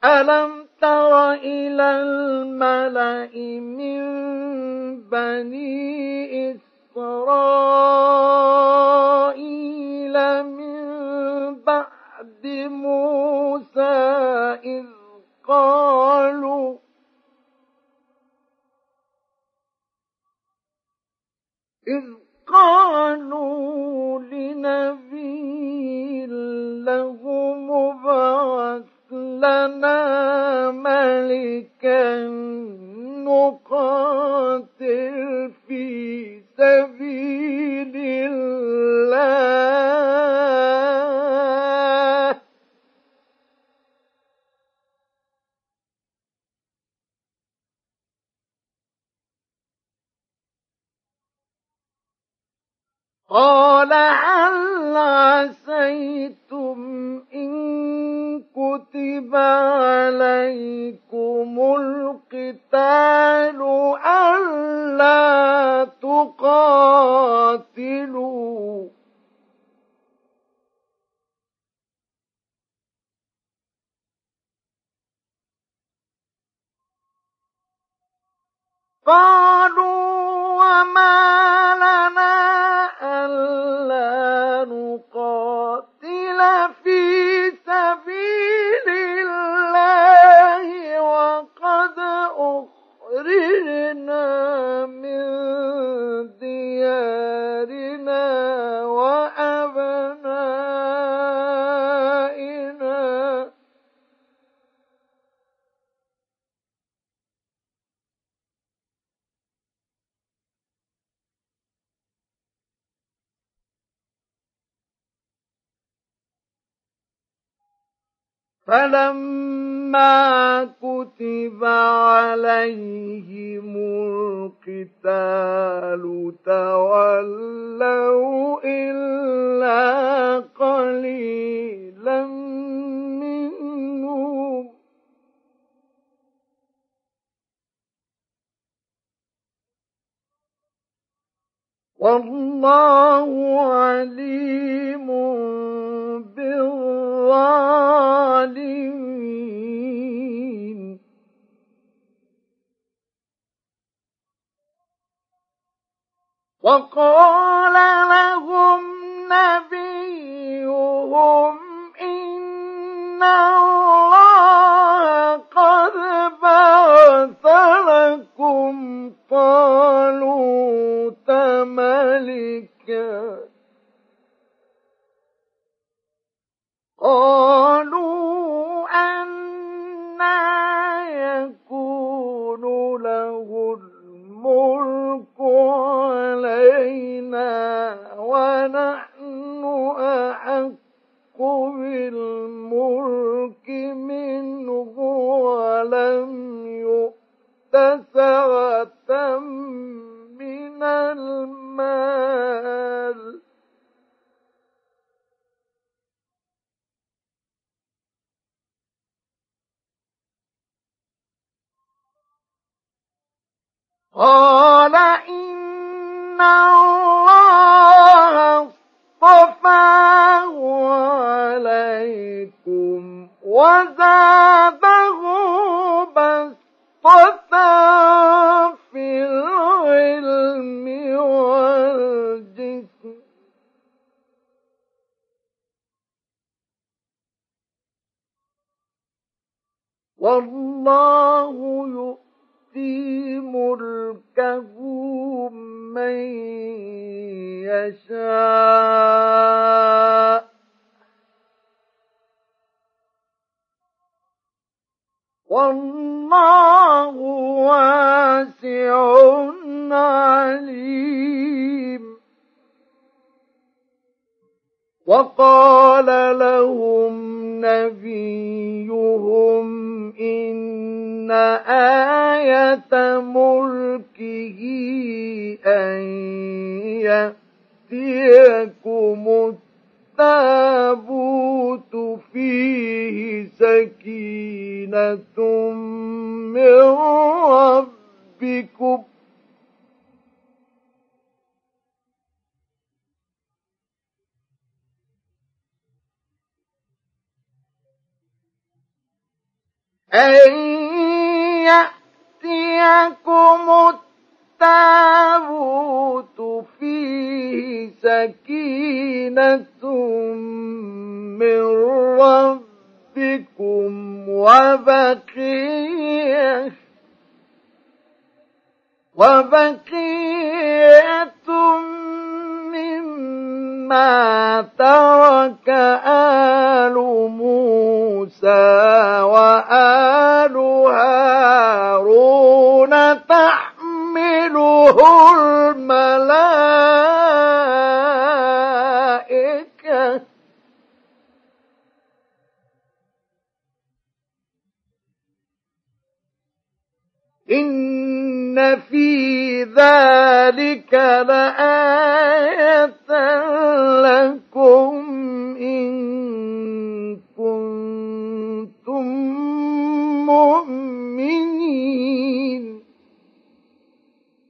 ألم تر إلى الملأ من بني إسرائيل من بعد موسى إذ قالوا لنبي له مبعث لنا ملكا نقاتل في سبيل الله قال هل عسيتم إن كتب عليكم القتال ألا تقاتلوا قالوا وما لنا ألا نقاتل في سبيل الله وقد أخرجنا من ديارنا وأبنائنا فلما كتب عليهم القتال تولوا إلا قليلا منهم والله عليم بالظالمين وقال لهم نبيهم إن الله قد بعث لكم طالوت ملكا قالوا أنى يكون له الملك علينا ونحن أحق بالملك منه ولم يؤت سعة من المال قال إن الله اصطفاه عليكم وزاده بسطة في العلم والجسم والله يؤتي ملكه من يشاء والله واسع عليم وقال لهم نبيهم إن آية ملكه أن يأتيكم التابوت فيه سكينة من ربكم أن يأتيكم التابوت فيه سكينة من ربكم وبقية مما ترك آل موسى وآل هارون تحمله الملائكة إن في ذلك لآية لكم